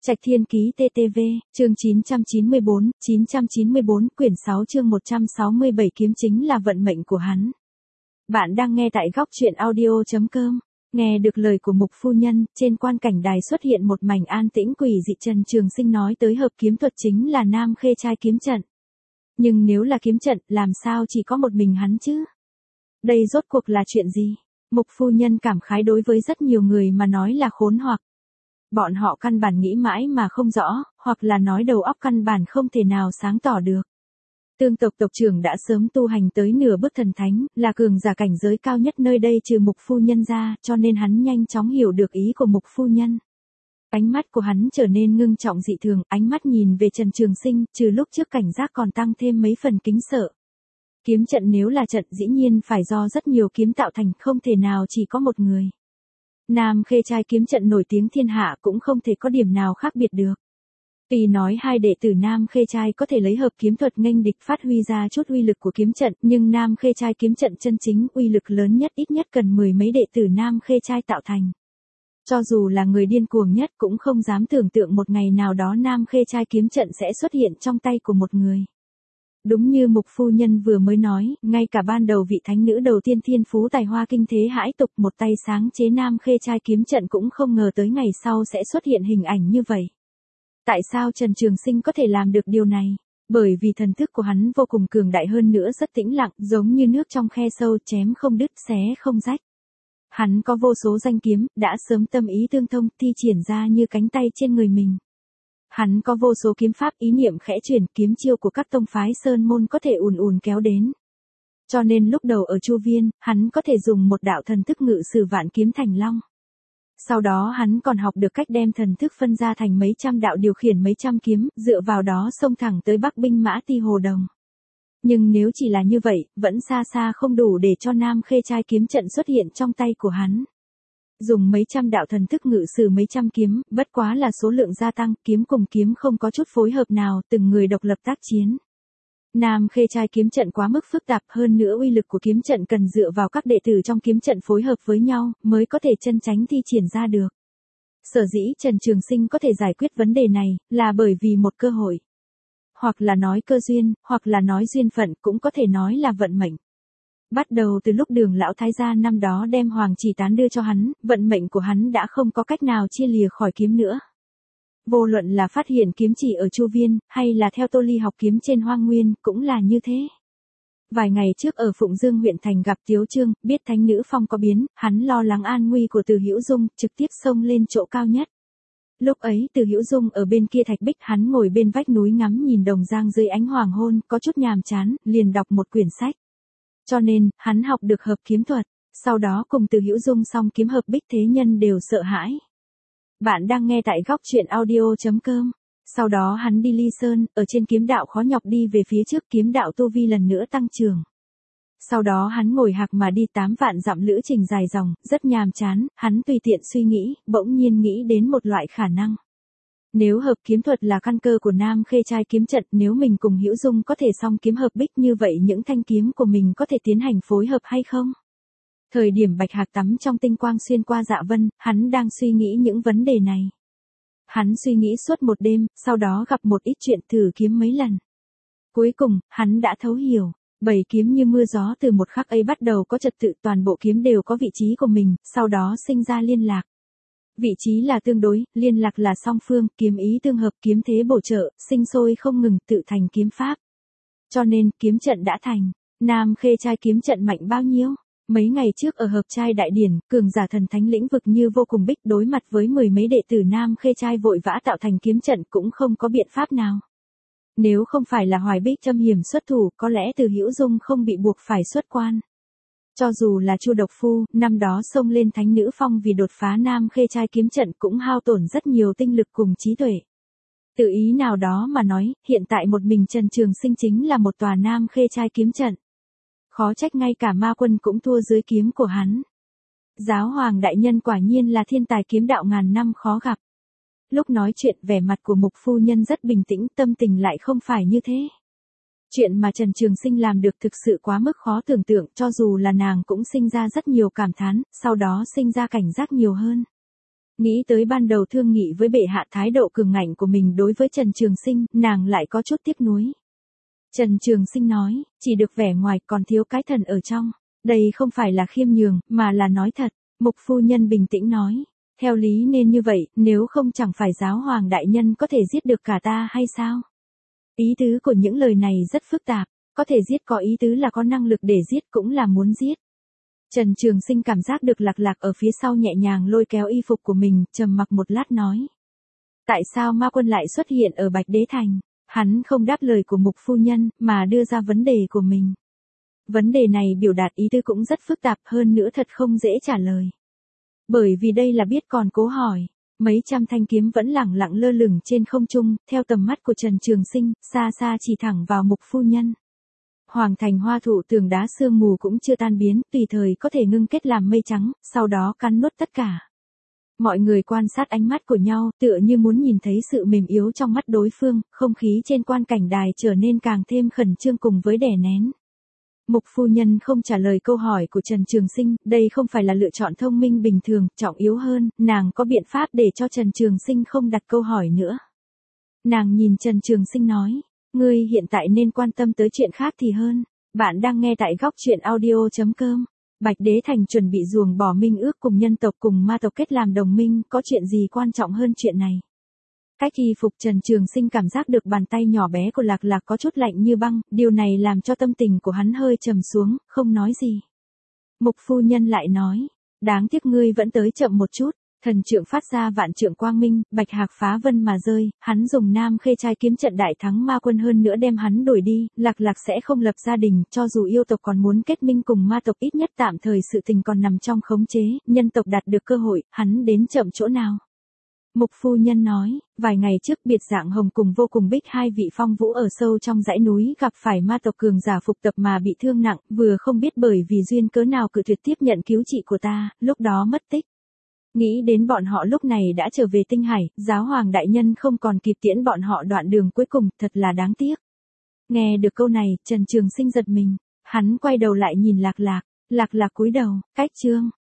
Trạch Thiên Ký TTV, chương 994, quyển 6 chương 167 kiếm chính là vận mệnh của hắn. Bạn đang nghe tại góc truyện audio.com. Nghe được lời của Mục phu nhân, trên quan cảnh đài xuất hiện một mảnh an tĩnh quỷ dị. Trần Trường Sinh nói tới hợp kiếm thuật chính là Nam Khê Trai kiếm trận. Nhưng nếu là kiếm trận, làm sao chỉ có một mình hắn chứ? Đây rốt cuộc là chuyện gì? Mục phu nhân cảm khái đối với rất nhiều người mà nói là khốn hoặc. Bọn họ căn bản nghĩ mãi mà không rõ, hoặc là nói đầu óc căn bản không thể nào sáng tỏ được. Tương tộc tộc trưởng đã sớm tu hành tới nửa bước thần thánh, là cường giả cảnh giới cao nhất nơi đây trừ Mục phu nhân ra, cho nên hắn nhanh chóng hiểu được ý của Mục phu nhân. Ánh mắt của hắn trở nên ngưng trọng dị thường, ánh mắt nhìn về Trần Trường Sinh, trừ lúc trước cảnh giác còn tăng thêm mấy phần kính sợ. Kiếm trận nếu là trận dĩ nhiên phải do rất nhiều kiếm tạo thành, không thể nào chỉ có một người. Nam Khê Trai kiếm trận nổi tiếng thiên hạ cũng không thể có điểm nào khác biệt được. Tuy nói hai đệ tử Nam Khê Trai có thể lấy hợp kiếm thuật nghênh địch phát huy ra chút uy lực của kiếm trận, nhưng Nam Khê Trai kiếm trận chân chính uy lực lớn nhất ít nhất cần 10 mấy đệ tử Nam Khê Trai tạo thành. Cho dù là người điên cuồng nhất cũng không dám tưởng tượng một ngày nào đó Nam Khê Trai kiếm trận sẽ xuất hiện trong tay của một người. Đúng như Mục phu nhân vừa mới nói, ngay cả ban đầu vị thánh nữ đầu tiên thiên phú tài hoa kinh thế hãi tục một tay sáng chế Nam Khê Trai kiếm trận cũng không ngờ tới ngày sau sẽ xuất hiện hình ảnh như vậy. Tại sao Trần Trường Sinh có thể làm được điều này? Bởi vì thần thức của hắn vô cùng cường đại, hơn nữa rất tĩnh lặng, giống như nước trong khe sâu, chém không đứt, xé không rách. Hắn có vô số danh kiếm, đã sớm tâm ý tương thông, thi triển ra như cánh tay trên người mình. Hắn có vô số kiếm pháp, ý niệm khẽ chuyển, kiếm chiêu của các tông phái sơn môn có thể ùn ùn kéo đến. Cho nên lúc đầu ở Chu Viên, hắn có thể dùng một đạo thần thức ngự sử vạn kiếm thành long. Sau đó hắn còn học được cách đem thần thức phân ra thành mấy trăm đạo điều khiển mấy trăm kiếm, dựa vào đó xông thẳng tới Bắc binh mã Ti Hồ Đồng. Nhưng nếu chỉ là như vậy, vẫn xa xa không đủ để cho Nam Khê Trai kiếm trận xuất hiện trong tay của hắn. Dùng mấy trăm đạo thần thức ngự sử mấy trăm kiếm, bất quá là số lượng gia tăng, kiếm cùng kiếm không có chút phối hợp nào, từng người độc lập tác chiến. Nam Khê Trai kiếm trận quá mức phức tạp, hơn nữa uy lực của kiếm trận cần dựa vào các đệ tử trong kiếm trận phối hợp với nhau, mới có thể chân chánh thi triển ra được. Sở dĩ Trần Trường Sinh có thể giải quyết vấn đề này, là bởi vì một cơ hội. Hoặc là nói cơ duyên, hoặc là nói duyên phận, cũng có thể nói là vận mệnh. Bắt đầu từ lúc Đường lão thái gia năm đó đem Hoàng Chỉ Tán đưa cho hắn, vận mệnh của hắn đã không có cách nào chia lìa khỏi kiếm nữa. Vô luận là phát hiện kiếm chỉ ở Chu Viên, hay là theo Tô Ly học kiếm trên Hoang Nguyên, cũng là như thế. Vài ngày trước ở Phụng Dương huyện thành gặp Tiếu Trương, biết thánh nữ phong có biến, hắn lo lắng an nguy của Từ Hữu Dung, trực tiếp xông lên chỗ cao nhất. Lúc ấy Từ Hữu Dung ở bên kia thạch bích, hắn ngồi bên vách núi ngắm nhìn đồng giang dưới ánh hoàng hôn, có chút nhàm chán, liền đọc một quyển sách. Cho nên, hắn học được hợp kiếm thuật, sau đó cùng Từ Hữu Dung song kiếm hợp bích, thế nhân đều sợ hãi. Bạn đang nghe tại góc truyện audio.com. Sau đó hắn đi Ly Sơn, ở trên kiếm đạo khó nhọc đi về phía trước, kiếm đạo tu vi lần nữa tăng trưởng. Sau đó hắn ngồi hạc mà đi 8 vạn dặm lữ trình dài dòng, rất nhàm chán, hắn tùy tiện suy nghĩ, bỗng nhiên nghĩ đến một loại khả năng. Nếu hợp kiếm thuật là căn cơ của Nam Khê Trai kiếm trận, nếu mình cùng Hữu Dung có thể song kiếm hợp bích, như vậy những thanh kiếm của mình có thể tiến hành phối hợp hay không? Thời điểm Bạch Hạc tắm trong tinh quang xuyên qua Dạ Vân, hắn đang suy nghĩ những vấn đề này. Hắn suy nghĩ suốt một đêm, sau đó gặp một ít chuyện, thử kiếm mấy lần. Cuối cùng, hắn đã thấu hiểu, 7 kiếm như mưa gió từ một khắc ấy bắt đầu có trật tự, toàn bộ kiếm đều có vị trí của mình, sau đó sinh ra liên lạc. Vị trí là tương đối, liên lạc là song phương, kiếm ý tương hợp, kiếm thế bổ trợ, sinh sôi không ngừng, tự thành kiếm pháp. Cho nên, kiếm trận đã thành. Nam Khê Trai kiếm trận mạnh bao nhiêu? Mấy ngày trước ở Hợp Trai Đại Điển, cường giả thần thánh lĩnh vực như vô cùng bích đối mặt với 10 mấy đệ tử Nam Khê Trai vội vã tạo thành kiếm trận cũng không có biện pháp nào. Nếu không phải là Hoài Bích châm hiểm xuất thủ, có lẽ Từ Hữu Dung không bị buộc phải xuất quan. Cho dù là Chu Độc Phu, năm đó xông lên thánh nữ phong vì đột phá Nam Khê Trai kiếm trận cũng hao tổn rất nhiều tinh lực cùng trí tuệ. Tự ý nào đó mà nói, hiện tại một mình Trần Trường Sinh chính là một tòa Nam Khê Trai kiếm trận. Khó trách ngay cả ma quân cũng thua dưới kiếm của hắn. Giáo hoàng đại nhân quả nhiên là thiên tài kiếm đạo ngàn năm khó gặp. Lúc nói chuyện, vẻ mặt của Mục phu nhân rất bình tĩnh, tâm tình lại không phải như thế. Chuyện mà Trần Trường Sinh làm được thực sự quá mức khó tưởng tượng, cho dù là nàng cũng sinh ra rất nhiều cảm thán, sau đó sinh ra cảnh giác nhiều hơn. Nghĩ tới ban đầu thương nghị với bệ hạ thái độ cường ngạnh của mình đối với Trần Trường Sinh, nàng lại có chút tiếc nuối. Trần Trường Sinh nói, chỉ được vẻ ngoài còn thiếu cái thần ở trong. Đây không phải là khiêm nhường, mà là nói thật. Mục phu nhân bình tĩnh nói, theo lý nên như vậy, nếu không chẳng phải giáo hoàng đại nhân có thể giết được cả ta hay sao? Ý tứ của những lời này rất phức tạp, có thể giết có ý tứ là có năng lực để giết cũng là muốn giết. Trần Trường Sinh cảm giác được Lạc Lạc ở phía sau nhẹ nhàng lôi kéo y phục của mình, trầm mặc một lát nói. Tại sao ma quân lại xuất hiện ở Bạch Đế Thành? Hắn không đáp lời của mục phu nhân, mà đưa ra vấn đề của mình. Vấn đề này biểu đạt ý tứ cũng rất phức tạp, hơn nữa thật không dễ trả lời. Bởi vì đây là biết còn cố hỏi. Mấy trăm thanh kiếm vẫn lẳng lặng lơ lửng trên không trung, theo tầm mắt của Trần Trường Sinh, xa xa chỉ thẳng vào mục phu nhân. Hoàng thành hoa thụ tường đá sương mù cũng chưa tan biến, tùy thời có thể ngưng kết làm mây trắng, sau đó cắn nuốt tất cả. Mọi người quan sát ánh mắt của nhau, tựa như muốn nhìn thấy sự mềm yếu trong mắt đối phương, không khí trên quan cảnh đài trở nên càng thêm khẩn trương cùng với đè nén. Mục phu nhân không trả lời câu hỏi của Trần Trường Sinh, đây không phải là lựa chọn thông minh bình thường, trọng yếu hơn, nàng có biện pháp để cho Trần Trường Sinh không đặt câu hỏi nữa. Nàng nhìn Trần Trường Sinh nói, ngươi hiện tại nên quan tâm tới chuyện khác thì hơn. Bạn đang nghe tại góc truyện audio.com. Bạch Đế Thành chuẩn bị ruồng bỏ minh ước cùng nhân tộc cùng ma tộc kết làm đồng minh, có chuyện gì quan trọng hơn chuyện này? Cách y phục Trần Trường Sinh cảm giác được bàn tay nhỏ bé của Lạc Lạc có chút lạnh như băng, điều này làm cho tâm tình của hắn hơi trầm xuống, không nói gì. Mục phu nhân lại nói, đáng tiếc ngươi vẫn tới chậm một chút. Thần trượng phát ra vạn trượng quang minh, bạch hạc phá vân mà rơi, hắn dùng Nam Khê trai kiếm trận đại thắng ma quân hơn nữa đem hắn đuổi đi, Lạc Lạc sẽ không lập gia đình, cho dù yêu tộc còn muốn kết minh cùng ma tộc ít nhất tạm thời sự tình còn nằm trong khống chế, nhân tộc đạt được cơ hội, hắn đến chậm chỗ nào. Mục phu nhân nói, vài ngày trước biệt dạng hồng cùng vô cùng bích hai vị phong vũ ở sâu trong dãy núi gặp phải ma tộc cường giả phục tập mà bị thương nặng, vừa không biết bởi vì duyên cớ nào cự tuyệt tiếp nhận cứu trị của ta, lúc đó mất tích. Nghĩ đến bọn họ lúc này đã trở về Tinh Hải, giáo hoàng đại nhân không còn kịp tiễn bọn họ đoạn đường cuối cùng, thật là đáng tiếc. Nghe được câu này, Trần Trường Sinh giật mình, hắn quay đầu lại nhìn Lạc Lạc, Lạc Lạc cúi đầu, cách chương.